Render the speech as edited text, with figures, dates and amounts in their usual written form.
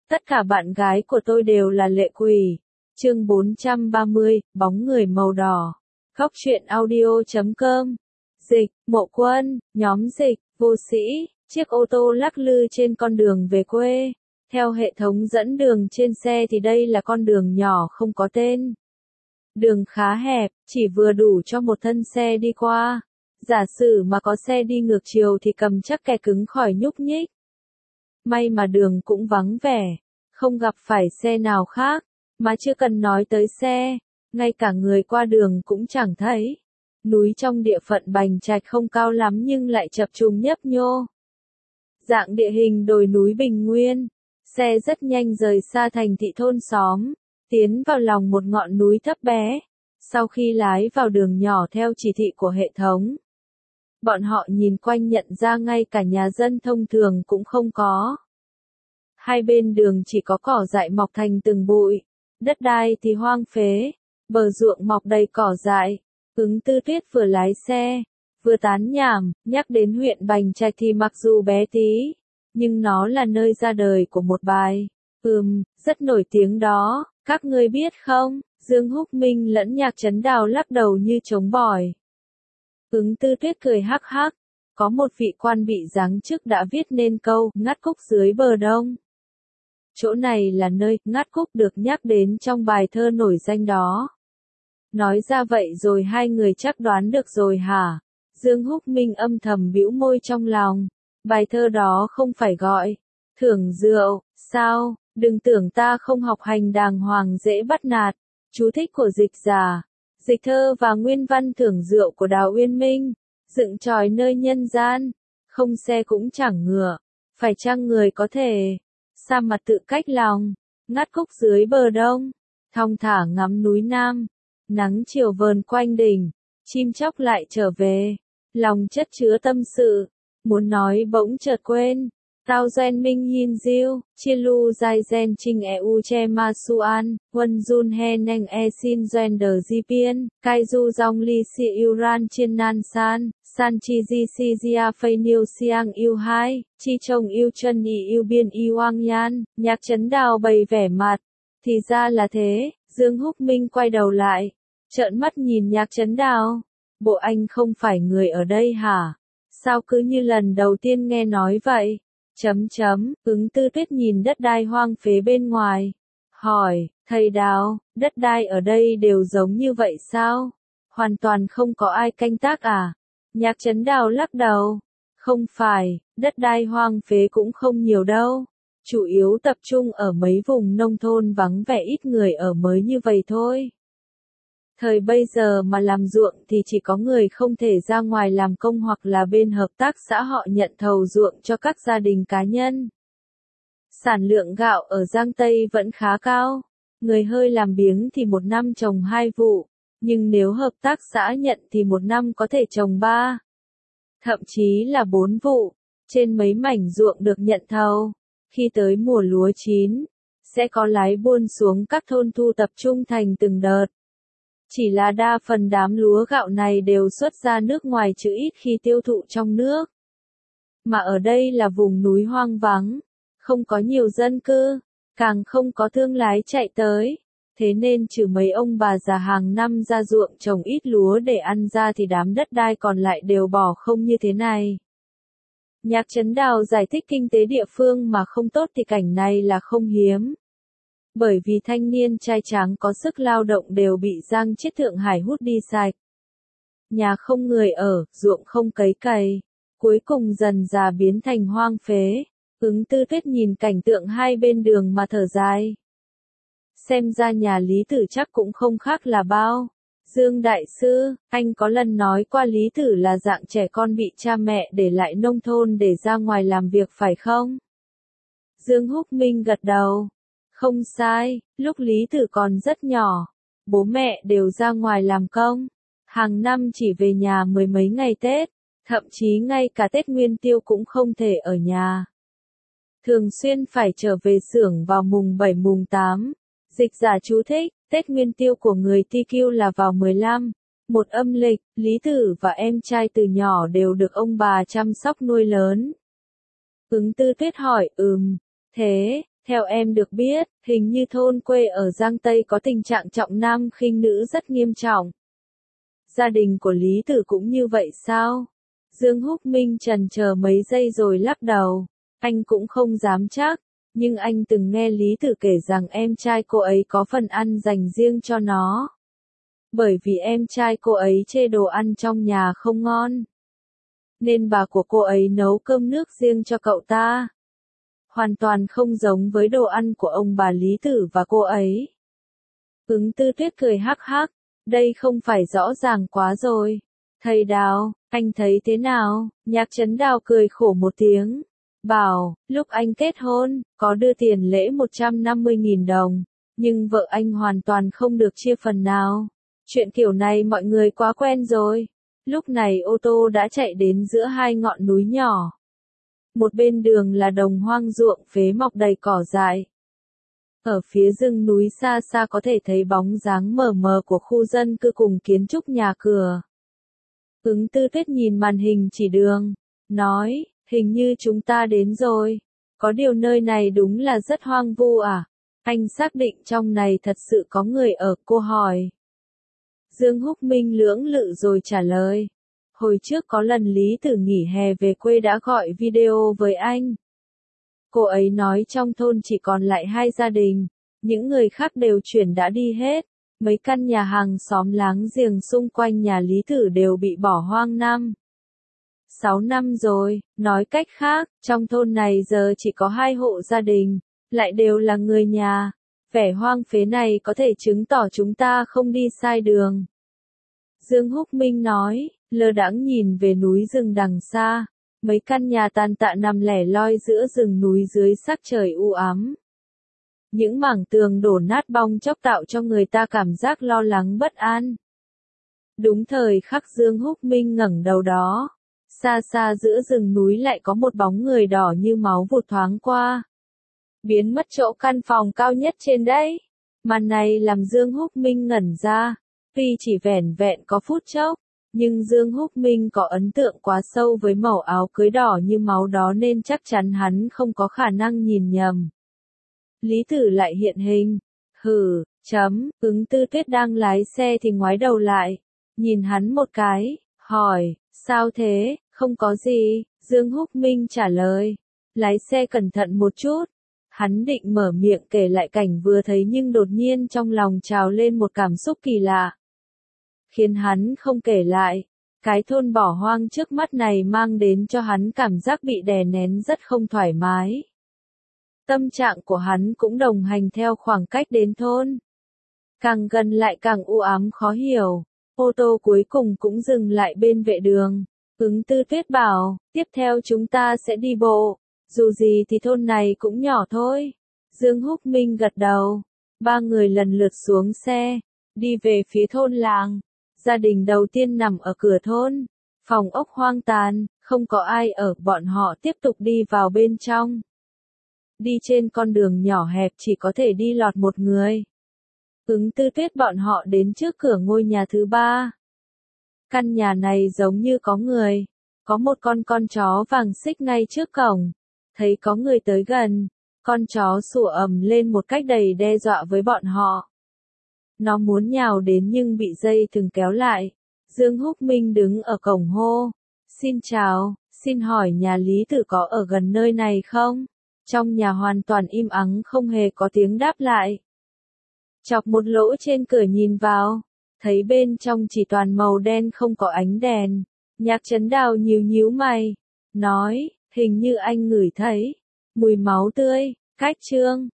Tất cả bạn gái của tôi đều là lệ quỷ. Chương 430, bóng người màu đỏ. Góc truyện audio.com. Dịch, Mộ Quân, nhóm Dịch, Vô Sĩ, chiếc ô tô lắc lư trên con đường về quê. Theo hệ thống dẫn đường trên xe thì đây là con đường nhỏ không có tên. Đường khá hẹp, chỉ vừa đủ cho một thân xe đi qua. Giả sử mà có xe đi ngược chiều thì cầm chắc kè cứng khỏi nhúc nhích. May mà đường cũng vắng vẻ, không gặp phải xe nào khác, mà chưa cần nói tới xe, ngay cả người qua đường cũng chẳng thấy. Núi trong địa phận Bành Trạch không cao lắm nhưng lại chập trùng nhấp nhô. Dạng địa hình đồi núi bình nguyên, xe rất nhanh rời xa thành thị thôn xóm, tiến vào lòng một ngọn núi thấp bé. Sau khi lái vào đường nhỏ theo chỉ thị của hệ thống, bọn họ nhìn quanh nhận ra ngay cả nhà dân thông thường cũng không có. Hai bên đường chỉ có cỏ dại mọc thành từng bụi, đất đai thì hoang phế, bờ ruộng mọc đầy cỏ dại. Ứng Tư Tuyết vừa lái xe, vừa tán nhảm, nhắc đến huyện Bành Trạch thì mặc dù bé tí, nhưng nó là nơi ra đời của một bài, rất nổi tiếng đó, các ngươi biết không? Dương Húc Minh lẫn Nhạc Trấn Đào lắc đầu như trống bỏi. Ứng Tư Tuyết cười hắc hắc, có một vị quan bị giáng chức đã viết nên câu ngắt cúc dưới bờ đông. Chỗ này là nơi ngắt cúc được nhắc đến trong bài thơ nổi danh đó. Nói ra vậy rồi hai người chắc đoán được rồi hả? Dương Húc Minh âm thầm bĩu môi trong lòng. Bài thơ đó không phải gọi thưởng rượu, sao? Đừng tưởng ta không học hành đàng hoàng dễ bắt nạt. Chú thích của dịch giả. Dịch thơ và nguyên văn thưởng rượu của Đào Uyên Minh. Dựng tròi nơi nhân gian. Không xe cũng chẳng ngựa. Phải chăng người có thể sa mặt tự cách lòng. Ngắt cúc dưới bờ đông. Thong thả ngắm núi Nam. Nắng chiều vờn quanh đỉnh. Chim chóc lại trở về. Lòng chất chứa tâm sự. Muốn nói bỗng chợt quên. Tao gen minh yin diêu, chia lu dài gen trinh eu che ma suan, huân jun he neng e sin gender di piên, kai du dòng li si uran chiên nan san chi di si gia phây niu siang yêu hai, chi chồng yêu chân y yêu biên y wang yan, Nhạc Trấn Đào bày vẻ mặt. Thì ra là thế, Dương Húc Minh quay đầu lại, trợn mắt nhìn Nhạc Trấn Đào. Bộ anh không phải người ở đây hả? Sao cứ như lần đầu tiên nghe nói vậy? Ứng Tư Tuyết nhìn đất đai hoang phế bên ngoài. Hỏi, thầy Đào, đất đai ở đây đều giống như vậy sao? Hoàn toàn không có ai canh tác à? Nhạc Trấn Đào lắc đầu. Không phải, đất đai hoang phế cũng không nhiều đâu. Chủ yếu tập trung ở mấy vùng nông thôn vắng vẻ ít người ở mới như vậy thôi. Thời bây giờ mà làm ruộng thì chỉ có người không thể ra ngoài làm công hoặc là bên hợp tác xã họ nhận thầu ruộng cho các gia đình cá nhân. Sản lượng gạo ở Giang Tây vẫn khá cao. Người hơi làm biếng thì một năm trồng 2 vụ, nhưng nếu hợp tác xã nhận thì một năm có thể trồng 3, thậm chí là 4 vụ. Trên mấy mảnh ruộng được nhận thầu, khi tới mùa lúa chín, sẽ có lái buôn xuống các thôn thu tập trung thành từng đợt. Chỉ là đa phần đám lúa gạo này đều xuất ra nước ngoài chứ ít khi tiêu thụ trong nước. Mà ở đây là vùng núi hoang vắng, không có nhiều dân cư, càng không có thương lái chạy tới. Thế nên trừ mấy ông bà già hàng năm ra ruộng trồng ít lúa để ăn ra thì đám đất đai còn lại đều bỏ không như thế này. Nhạc Trấn Đào giải thích kinh tế địa phương mà không tốt thì cảnh này là không hiếm. Bởi vì thanh niên trai tráng có sức lao động đều bị Giang Chiết Thượng Hải hút đi sạch. Nhà không người ở, ruộng không cấy cày, cuối cùng dần dà biến thành hoang phế. Ứng Tư Tuyết nhìn cảnh tượng hai bên đường mà thở dài. Xem ra nhà Lý Tử chắc cũng không khác là bao. Dương Đại Sư, anh có lần nói qua Lý Tử là dạng trẻ con bị cha mẹ để lại nông thôn để ra ngoài làm việc phải không? Dương Húc Minh gật đầu. Không sai, lúc Lý Tử còn rất nhỏ, bố mẹ đều ra ngoài làm công, hàng năm chỉ về nhà mười mấy ngày Tết, thậm chí ngay cả Tết Nguyên Tiêu cũng không thể ở nhà. Thường xuyên phải trở về xưởng vào mùng 7 mùng 8. Dịch giả chú thích, Tết Nguyên Tiêu của người TQ là vào 15, một âm lịch. Lý Tử và em trai từ nhỏ đều được ông bà chăm sóc nuôi lớn. Ứng Tư Tuyết hỏi, Theo em được biết, hình như thôn quê ở Giang Tây có tình trạng trọng nam khinh nữ rất nghiêm trọng. Gia đình của Lý Tử cũng như vậy sao? Dương Húc Minh chần chờ mấy giây rồi lắc đầu. Anh cũng không dám chắc, nhưng anh từng nghe Lý Tử kể rằng em trai cô ấy có phần ăn dành riêng cho nó. Bởi vì em trai cô ấy chê đồ ăn trong nhà không ngon, nên bà của cô ấy nấu cơm nước riêng cho cậu ta. Hoàn toàn không giống với đồ ăn của ông bà Lý Tử và cô ấy. Ứng Tư Tuyết cười hắc hắc, đây không phải rõ ràng quá rồi. Thầy Đào, anh thấy thế nào? Nhạc Trấn Đào cười khổ một tiếng. Bảo, lúc anh kết hôn, có đưa tiền lễ 150.000 đồng, nhưng vợ anh hoàn toàn không được chia phần nào. Chuyện kiểu này mọi người quá quen rồi. Lúc này ô tô đã chạy đến giữa hai ngọn núi nhỏ. Một bên đường là đồng hoang ruộng phế mọc đầy cỏ dại. Ở phía rừng núi xa xa có thể thấy bóng dáng mờ mờ của khu dân cư cùng kiến trúc nhà cửa. Ứng Tư Tuyết nhìn màn hình chỉ đường, nói, hình như chúng ta đến rồi. Có điều nơi này đúng là rất hoang vu à? Anh xác định trong này thật sự có người ở, cô hỏi. Dương Húc Minh lưỡng lự rồi trả lời. Hồi trước có lần Lý Tử nghỉ hè về quê đã gọi video với anh. Cô ấy nói trong thôn chỉ còn lại 2 gia đình, những người khác đều chuyển đã đi hết. Mấy căn nhà hàng xóm láng giềng xung quanh nhà Lý Tử đều bị bỏ hoang 6 năm rồi, nói cách khác, trong thôn này giờ chỉ có 2 hộ gia đình, lại đều là người nhà. Vẻ hoang phế này có thể chứng tỏ chúng ta không đi sai đường. Dương Húc Minh nói, lơ đãng nhìn về núi rừng đằng xa, mấy căn nhà tàn tạ nằm lẻ loi giữa rừng núi dưới sắc trời u ám. Những mảng tường đổ nát bong chóc tạo cho người ta cảm giác lo lắng bất an. Đúng thời khắc Dương Húc Minh ngẩng đầu đó, xa xa giữa rừng núi lại có một bóng người đỏ như máu vụt thoáng qua. Biến mất chỗ căn phòng cao nhất trên đấy. Màn này làm Dương Húc Minh ngẩn ra. Tuy chỉ vẻn vẹn có phút chốc, nhưng Dương Húc Minh có ấn tượng quá sâu với màu áo cưới đỏ như máu đó nên chắc chắn hắn không có khả năng nhìn nhầm. Lý Tử lại hiện hình. Ứng Tư Tuyết đang lái xe thì ngoái đầu lại, nhìn hắn một cái, hỏi, sao thế, không có gì, Dương Húc Minh trả lời, lái xe cẩn thận một chút. Hắn định mở miệng kể lại cảnh vừa thấy nhưng đột nhiên trong lòng trào lên một cảm xúc kỳ lạ. Khiến hắn không kể lại, cái thôn bỏ hoang trước mắt này mang đến cho hắn cảm giác bị đè nén rất không thoải mái. Tâm trạng của hắn cũng đồng hành theo khoảng cách đến thôn. Càng gần lại càng u ám khó hiểu, ô tô cuối cùng cũng dừng lại bên vệ đường. Ứng Tư Tuyết bảo, tiếp theo chúng ta sẽ đi bộ, dù gì thì thôn này cũng nhỏ thôi. Dương Húc Minh gật đầu, 3 người lần lượt xuống xe, đi về phía thôn làng. Gia đình đầu tiên nằm ở cửa thôn, phòng ốc hoang tàn, không có ai ở, bọn họ tiếp tục đi vào bên trong. Đi trên con đường nhỏ hẹp chỉ có thể đi lọt một người. Ứng Tư Tuyết bọn họ đến trước cửa ngôi nhà thứ 3. Căn nhà này giống như có người, có một con chó vàng xích ngay trước cổng. Thấy có người tới gần, con chó sủa ầm lên một cách đầy đe dọa với bọn họ. Nó muốn nhào đến nhưng bị dây thừng kéo lại. Dương Húc Minh đứng ở cổng hô. Xin chào, xin hỏi nhà Lý Tử có ở gần nơi này không? Trong nhà hoàn toàn im ắng không hề có tiếng đáp lại. Chọc một lỗ trên cửa nhìn vào, thấy bên trong chỉ toàn màu đen không có ánh đèn. Nhạc Trấn Đào nhíu nhíu mày, nói, hình như anh ngửi thấy mùi máu tươi. Cách chương